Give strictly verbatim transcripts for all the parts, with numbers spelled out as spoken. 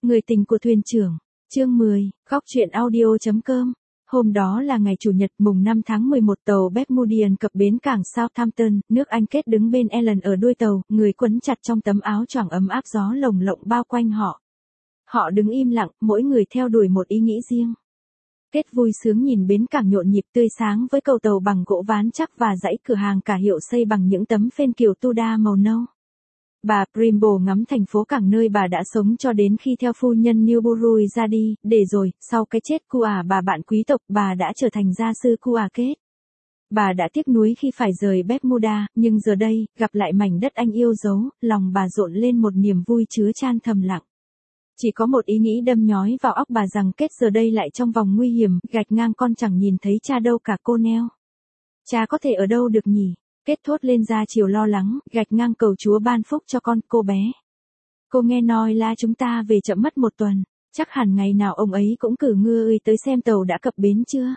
Người tình của thuyền trưởng. Chương mười, góc truyện audio chấm com. Hôm đó là ngày Chủ nhật mùng năm tháng mười một, tàu Bermudian cập bến cảng Southampton, nước Anh. Kết đứng bên Ellen ở đuôi tàu, người quấn chặt trong tấm áo choàng ấm áp, gió lồng lộng bao quanh họ. Họ đứng im lặng, mỗi người theo đuổi một ý nghĩ riêng. Kết vui sướng nhìn bến cảng nhộn nhịp tươi sáng với cầu tàu bằng gỗ ván chắc và dãy cửa hàng cả hiệu xây bằng những tấm phên kiều Tudor màu nâu. Bà Primble ngắm thành phố cảng nơi bà đã sống cho đến khi theo phu nhân Newbury ra đi, để rồi, sau cái chết của ả bà bạn quý tộc, bà đã trở thành gia sư của ả Kết. Bà đã tiếc nuối khi phải rời Bermuda, nhưng giờ đây, gặp lại mảnh đất anh yêu dấu, lòng bà rộn lên một niềm vui chứa chan thầm lặng. Chỉ có một ý nghĩ đâm nhói vào óc bà rằng Kết giờ đây lại trong vòng nguy hiểm, gạch ngang con chẳng nhìn thấy cha đâu cả cô Nell. Cha có thể ở đâu được nhỉ? Kết thốt lên ra chiều lo lắng, gạch ngang cầu Chúa ban phúc cho con, cô bé. Cô nghe nói là chúng ta về chậm mất một tuần, chắc hẳn ngày nào ông ấy cũng cử người tới xem tàu đã cập bến chưa.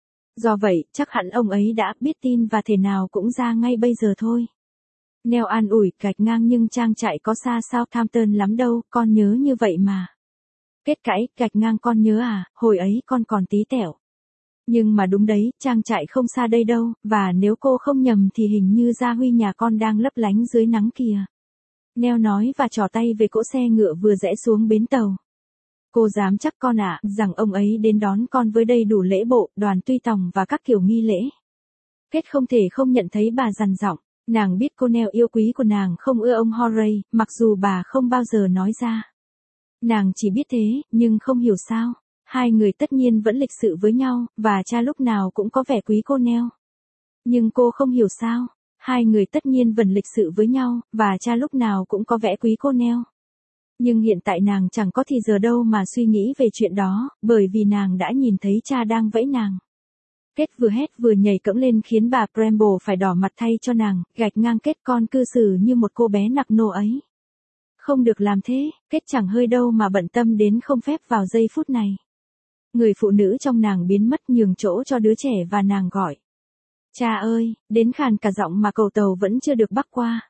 Do vậy, chắc hẳn ông ấy đã biết tin và thể nào cũng ra ngay bây giờ thôi. Nell an ủi, gạch ngang nhưng trang trại có xa Southampton lắm đâu, con nhớ như vậy mà. Kết cãi, gạch ngang con nhớ à, hồi ấy con còn tí tẹo. Nhưng mà đúng đấy, trang trại không xa đây đâu, và nếu cô không nhầm thì hình như gia huy nhà con đang lấp lánh dưới nắng kìa. Nell nói và trỏ tay về cỗ xe ngựa vừa rẽ xuống bến tàu. Cô dám chắc con ạ, rằng ông ấy đến đón con với đầy đủ lễ bộ, đoàn tuy tòng và các kiểu nghi lễ. Kết không thể không nhận thấy bà dằn giọng, nàng biết cô Nell yêu quý của nàng không ưa ông Horay, mặc dù bà không bao giờ nói ra. Nàng chỉ biết thế, nhưng không hiểu sao. Hai người tất nhiên vẫn lịch sự với nhau, và cha lúc nào cũng có vẻ quý cô Nell. Nhưng cô không hiểu sao, hai người tất nhiên vẫn lịch sự với nhau, và cha lúc nào cũng có vẻ quý cô Nell. Nhưng hiện tại nàng chẳng có thì giờ đâu mà suy nghĩ về chuyện đó, bởi vì nàng đã nhìn thấy cha đang vẫy nàng. Kết vừa hét vừa nhảy cẫng lên khiến bà Primble phải đỏ mặt thay cho nàng, gạch ngang Kết, con cư xử như một cô bé nặc nô ấy. Không được làm thế, Kết chẳng hơi đâu mà bận tâm đến không phép vào giây phút này. Người phụ nữ trong nàng biến mất nhường chỗ cho đứa trẻ và nàng gọi. Cha ơi, đến khàn cả giọng mà cầu tàu vẫn chưa được bắc qua.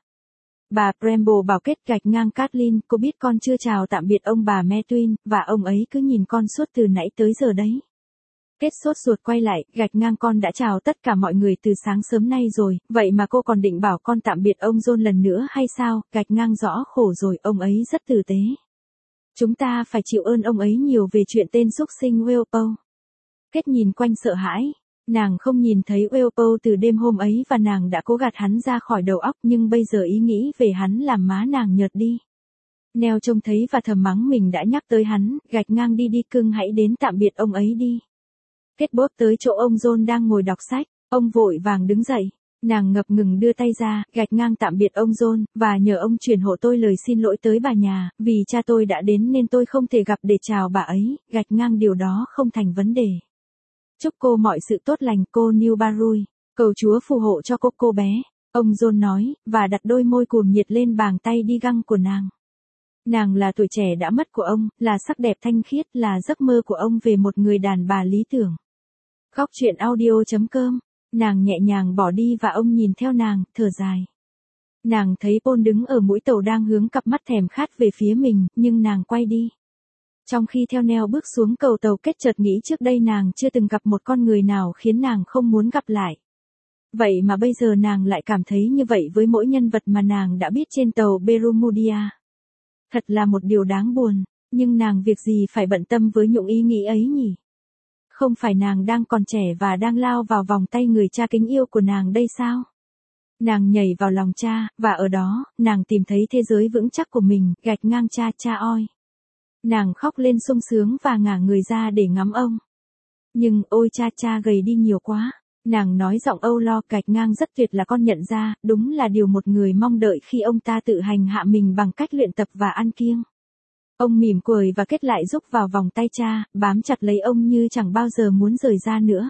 Bà Primble bảo Kết, gạch ngang Kathleen, cô biết con chưa chào tạm biệt ông bà Metwin, và ông ấy cứ nhìn con suốt từ nãy tới giờ đấy. Kết sốt ruột quay lại, gạch ngang con đã chào tất cả mọi người từ sáng sớm nay rồi, vậy mà cô còn định bảo con tạm biệt ông John lần nữa hay sao, gạch ngang rõ khổ rồi, ông ấy rất tử tế. Chúng ta phải chịu ơn ông ấy nhiều về chuyện tên xúc sinh Walpole. Kết nhìn quanh sợ hãi. Nàng không nhìn thấy Walpole từ đêm hôm ấy và nàng đã cố gạt hắn ra khỏi đầu óc, nhưng bây giờ ý nghĩ về hắn làm má nàng nhợt đi. Nell trông thấy và thầm mắng mình đã nhắc tới hắn, gạch ngang đi đi cưng, hãy đến tạm biệt ông ấy đi. Kết bóp tới chỗ ông John đang ngồi đọc sách, ông vội vàng đứng dậy. Nàng ngập ngừng đưa tay ra, gạch ngang tạm biệt ông John, và nhờ ông truyền hộ tôi lời xin lỗi tới bà nhà, vì cha tôi đã đến nên tôi không thể gặp để chào bà ấy, gạch ngang điều đó không thành vấn đề. Chúc cô mọi sự tốt lành, cô Newbury, cầu Chúa phù hộ cho cô cô bé, ông John nói, và đặt đôi môi cuồng nhiệt lên bàn tay đi găng của nàng. Nàng là tuổi trẻ đã mất của ông, là sắc đẹp thanh khiết, là giấc mơ của ông về một người đàn bà lý tưởng. Góc truyện audio chấm com. Nàng nhẹ nhàng bỏ đi và ông nhìn theo nàng, thở dài. Nàng thấy Paul đứng ở mũi tàu đang hướng cặp mắt thèm khát về phía mình, nhưng nàng quay đi. Trong khi theo Nell bước xuống cầu tàu, Kết chợt nghĩ trước đây nàng chưa từng gặp một con người nào khiến nàng không muốn gặp lại. Vậy mà bây giờ nàng lại cảm thấy như vậy với mỗi nhân vật mà nàng đã biết trên tàu Bermudia. Thật là một điều đáng buồn, nhưng nàng việc gì phải bận tâm với những ý nghĩ ấy nhỉ? Không phải nàng đang còn trẻ và đang lao vào vòng tay người cha kính yêu của nàng đây sao? Nàng nhảy vào lòng cha, và ở đó, nàng tìm thấy thế giới vững chắc của mình, gạch ngang cha, cha oi. Nàng khóc lên sung sướng và ngả người ra để ngắm ông. Nhưng, ôi cha, cha gầy đi nhiều quá. Nàng nói giọng âu lo, gạch ngang rất tuyệt là con nhận ra, đúng là điều một người mong đợi khi ông ta tự hành hạ mình bằng cách luyện tập và ăn kiêng. Ông mỉm cười và Kết lại rúc vào vòng tay cha, bám chặt lấy ông như chẳng bao giờ muốn rời ra nữa.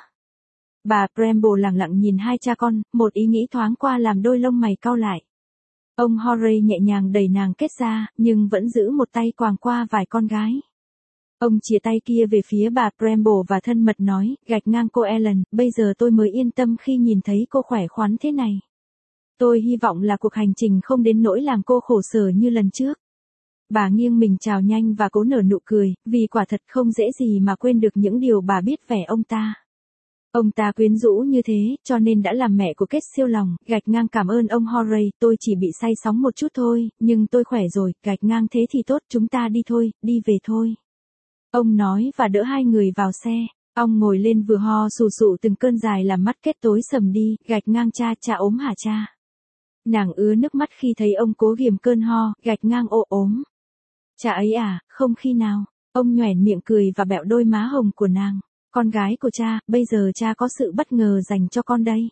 Bà Primble lặng lặng nhìn hai cha con, một ý nghĩ thoáng qua làm đôi lông mày cau lại. Ông Horay nhẹ nhàng đẩy nàng Kết ra, nhưng vẫn giữ một tay quàng qua vài con gái. Ông chìa tay kia về phía bà Primble và thân mật nói, gạch ngang cô Ellen, bây giờ tôi mới yên tâm khi nhìn thấy cô khỏe khoắn thế này. Tôi hy vọng là cuộc hành trình không đến nỗi làm cô khổ sở như lần trước. Bà nghiêng mình chào nhanh và cố nở nụ cười, vì quả thật không dễ gì mà quên được những điều bà biết về ông ta. Ông ta quyến rũ như thế, cho nên đã làm mẹ của Kết siêu lòng, gạch ngang cảm ơn ông Horray, tôi chỉ bị say sóng một chút thôi, nhưng tôi khỏe rồi, gạch ngang thế thì tốt, chúng ta đi thôi, đi về thôi. Ông nói và đỡ hai người vào xe. Ông ngồi lên vừa ho sù sụ từng cơn dài làm mắt Kết tối sầm đi, gạch ngang cha, cha ốm hả cha? Nàng ứa nước mắt khi thấy ông cố ghiềm cơn ho, gạch ngang ô ốm. Cha ấy à, không khi nào. Ông nhoẻn miệng cười và bẹo đôi má hồng của nàng. Con gái của cha, bây giờ cha có sự bất ngờ dành cho con đây.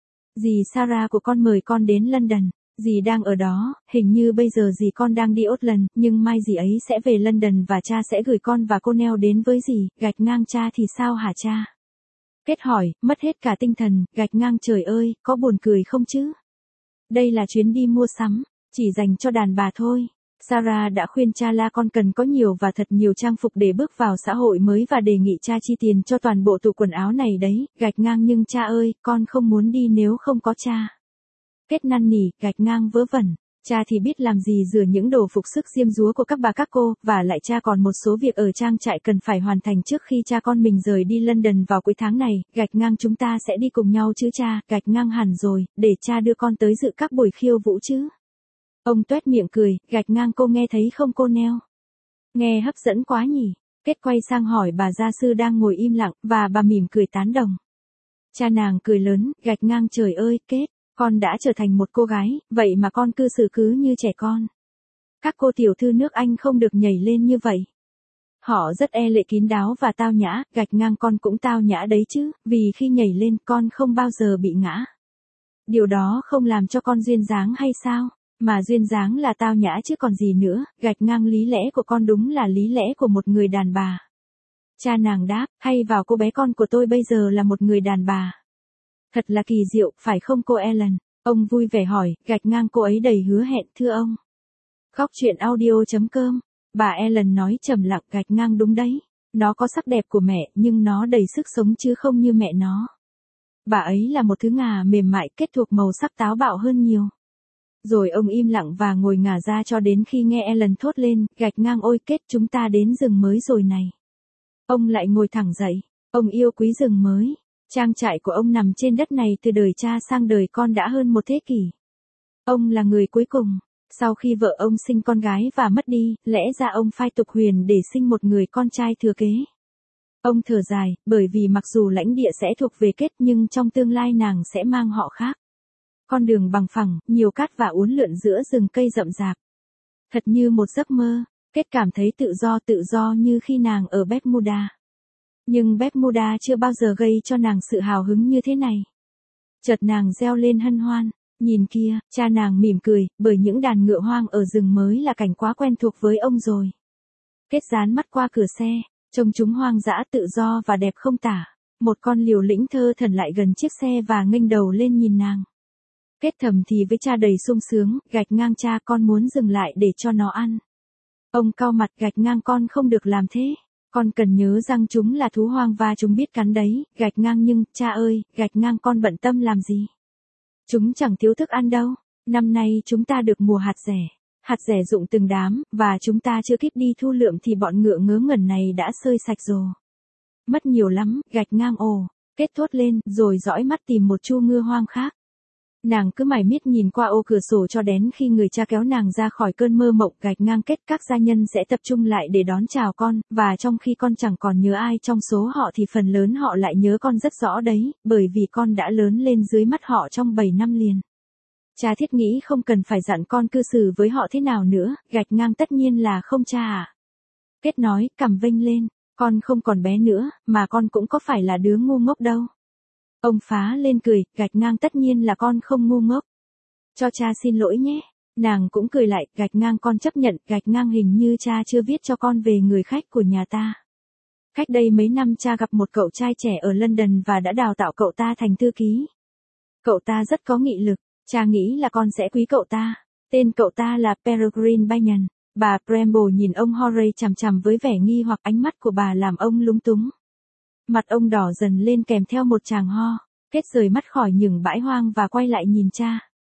Dì Sarah của con mời con đến London. Dì đang ở đó, hình như bây giờ dì con đang đi Scotland, nhưng mai dì ấy sẽ về London và cha sẽ gửi con và cô Nell đến với dì, gạch ngang cha thì sao hả cha? Kết hỏi, mất hết cả tinh thần, gạch ngang trời ơi, có buồn cười không chứ? Đây là chuyến đi mua sắm, chỉ dành cho đàn bà thôi. Sarah đã khuyên cha là con cần có nhiều và thật nhiều trang phục để bước vào xã hội mới và đề nghị cha chi tiền cho toàn bộ tủ quần áo này đấy, gạch ngang nhưng cha ơi, con không muốn đi nếu không có cha. Kết năn nỉ, gạch ngang vớ vẩn. Cha thì biết làm gì rửa những đồ phục sức diêm dúa của các bà các cô, và lại cha còn một số việc ở trang trại cần phải hoàn thành trước khi cha con mình rời đi London vào cuối tháng này, gạch ngang chúng ta sẽ đi cùng nhau chứ cha, gạch ngang hẳn rồi, để cha đưa con tới dự các buổi khiêu vũ chứ. Ông tuét miệng cười, gạch ngang cô nghe thấy không cô Nell? Nghe hấp dẫn quá nhỉ. Kết quay sang hỏi bà gia sư đang ngồi im lặng, và bà mỉm cười tán đồng. Cha nàng cười lớn, gạch ngang trời ơi, Kết. Con đã trở thành một cô gái, vậy mà con cư xử cứ như trẻ con. Các cô tiểu thư nước Anh không được nhảy lên như vậy. Họ rất e lệ kín đáo và tao nhã, gạch ngang con cũng tao nhã đấy chứ, vì khi nhảy lên con không bao giờ bị ngã. Điều đó không làm cho con duyên dáng hay sao? Mà duyên dáng là tao nhã chứ còn gì nữa, gạch ngang lý lẽ của con đúng là lý lẽ của một người đàn bà. Cha nàng đáp, hay vào cô bé con của tôi bây giờ là một người đàn bà. Thật là kỳ diệu, phải không cô Ellen? Ông vui vẻ hỏi, gạch ngang cô ấy đầy hứa hẹn, thưa ông. Góc truyện audio chấm com. Bà Ellen nói trầm lặng, gạch ngang đúng đấy. Nó có sắc đẹp của mẹ, nhưng nó đầy sức sống chứ không như mẹ nó. Bà ấy là một thứ ngà mềm mại kết thuộc màu sắc táo bạo hơn nhiều. Rồi ông im lặng và ngồi ngả ra cho đến khi nghe Ellen thốt lên, gạch ngang ôi Kết chúng ta đến rừng mới rồi này. Ông lại ngồi thẳng dậy, ông yêu quý rừng mới. Trang trại của ông nằm trên đất này từ đời cha sang đời con đã hơn một thế kỷ. Ông là người cuối cùng. Sau khi vợ ông sinh con gái và mất đi, lẽ ra ông phai tục huyền để sinh một người con trai thừa kế. Ông thở dài, bởi vì mặc dù lãnh địa sẽ thuộc về Kết nhưng trong tương lai nàng sẽ mang họ khác. Con đường bằng phẳng, nhiều cát và uốn lượn giữa rừng cây rậm rạp. Thật như một giấc mơ, Kết cảm thấy tự do tự do như khi nàng ở Bermuda. Nhưng Bermuda chưa bao giờ gây cho nàng sự hào hứng như thế này. Chợt nàng reo lên hân hoan, nhìn kia, cha nàng mỉm cười, bởi những đàn ngựa hoang ở rừng mới là cảnh quá quen thuộc với ông rồi. Kết dán mắt qua cửa xe, trông chúng hoang dã tự do và đẹp không tả. Một con liều lĩnh thơ thẩn lại gần chiếc xe và nghênh đầu lên nhìn nàng. Kết thầm thì với cha đầy sung sướng, gạch ngang cha con muốn dừng lại để cho nó ăn. Ông cau mặt, gạch ngang con không được làm thế. Con cần nhớ rằng chúng là thú hoang và chúng biết cắn đấy, gạch ngang nhưng, cha ơi, gạch ngang con bận tâm làm gì? Chúng chẳng thiếu thức ăn đâu, năm nay chúng ta được mùa hạt rẻ, hạt rẻ rụng từng đám, và chúng ta chưa kịp đi thu lượm thì bọn ngựa ngớ ngẩn này đã sơi sạch rồi. Mất nhiều lắm, gạch ngang ồ, Kết thốt lên, rồi dõi mắt tìm một chu ngựa hoang khác. Nàng cứ mải miết nhìn qua ô cửa sổ cho đến khi người cha kéo nàng ra khỏi cơn mơ mộng, gạch ngang Kết các gia nhân sẽ tập trung lại để đón chào con, và trong khi con chẳng còn nhớ ai trong số họ thì phần lớn họ lại nhớ con rất rõ đấy, bởi vì con đã lớn lên dưới mắt họ trong bảy năm liền. Cha thiết nghĩ không cần phải dặn con cư xử với họ thế nào nữa, gạch ngang tất nhiên là không cha à. Kết nói, cằm vênh lên, con không còn bé nữa, mà con cũng có phải là đứa ngu ngốc đâu. Ông phá lên cười, gạch ngang tất nhiên là con không ngu ngốc. Cho cha xin lỗi nhé. Nàng cũng cười lại, gạch ngang con chấp nhận, gạch ngang hình như cha chưa viết cho con về người khách của nhà ta. Cách đây mấy năm cha gặp một cậu trai trẻ ở London và đã đào tạo cậu ta thành thư ký. Cậu ta rất có nghị lực, cha nghĩ là con sẽ quý cậu ta. Tên cậu ta là Peregrine Banyan. Bà Bramble nhìn ông Horray chằm chằm với vẻ nghi hoặc, ánh mắt của bà làm ông lúng túng. Mặt ông đỏ dần lên kèm theo một tràng ho. Kết rời mắt khỏi những bãi hoang và quay lại nhìn cha.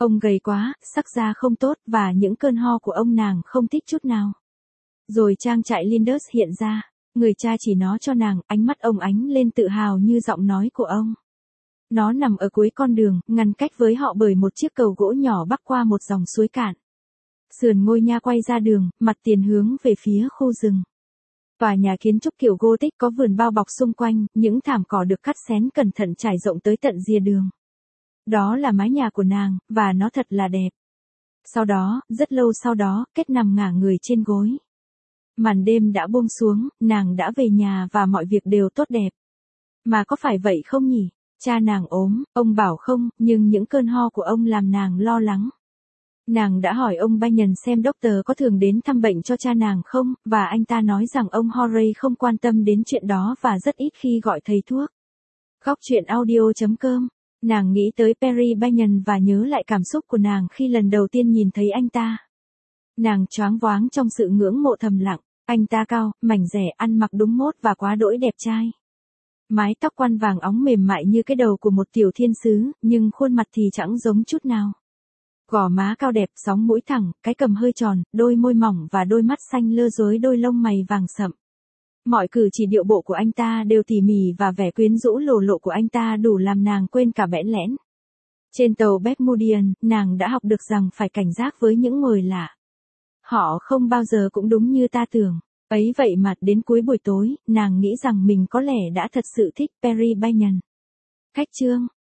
Ông gầy quá, sắc da không tốt và những cơn ho của ông nàng không thích chút nào. Rồi trang trại Linders hiện ra, người cha chỉ nó cho nàng, ánh mắt ông ánh lên tự hào như giọng nói của ông. Nó nằm ở cuối con đường, ngăn cách với họ bởi một chiếc cầu gỗ nhỏ bắc qua một dòng suối cạn. Sườn ngôi nha quay ra đường, mặt tiền hướng về phía khu rừng. Tòa nhà kiến trúc kiểu Gothic có vườn bao bọc xung quanh, những thảm cỏ được cắt xén cẩn thận trải rộng tới tận rìa đường. Đó là mái nhà của nàng, và nó thật là đẹp. Sau đó, rất lâu sau đó, Kết nằm ngả người trên gối. Màn đêm đã buông xuống, nàng đã về nhà và mọi việc đều tốt đẹp. Mà có phải vậy không nhỉ? Cha nàng ốm, ông bảo không, nhưng những cơn ho của ông làm nàng lo lắng. Nàng đã hỏi ông Banyan xem doctor có thường đến thăm bệnh cho cha nàng không, và anh ta nói rằng ông Horray không quan tâm đến chuyện đó và rất ít khi gọi thầy thuốc. Góc truyện audio chấm com. Nàng nghĩ tới Perry Banyan và nhớ lại cảm xúc của nàng khi lần đầu tiên nhìn thấy anh ta. Nàng choáng váng trong sự ngưỡng mộ thầm lặng, anh ta cao, mảnh dẻ, ăn mặc đúng mốt và quá đỗi đẹp trai. Mái tóc quăn vàng óng mềm mại như cái đầu của một tiểu thiên sứ, nhưng khuôn mặt thì chẳng giống chút nào. Gò má cao đẹp, sóng mũi thẳng, cái cằm hơi tròn, đôi môi mỏng và đôi mắt xanh lơ rối đôi lông mày vàng sậm. Mọi cử chỉ điệu bộ của anh ta đều tỉ mỉ và vẻ quyến rũ lồ lộ của anh ta đủ làm nàng quên cả bẽn lẽn. Trên tàu Bermudian, nàng đã học được rằng phải cảnh giác với những người lạ. Họ không bao giờ cũng đúng như ta tưởng. Ấy vậy mà đến cuối buổi tối, nàng nghĩ rằng mình có lẽ đã thật sự thích Perry Banyan. Khách chương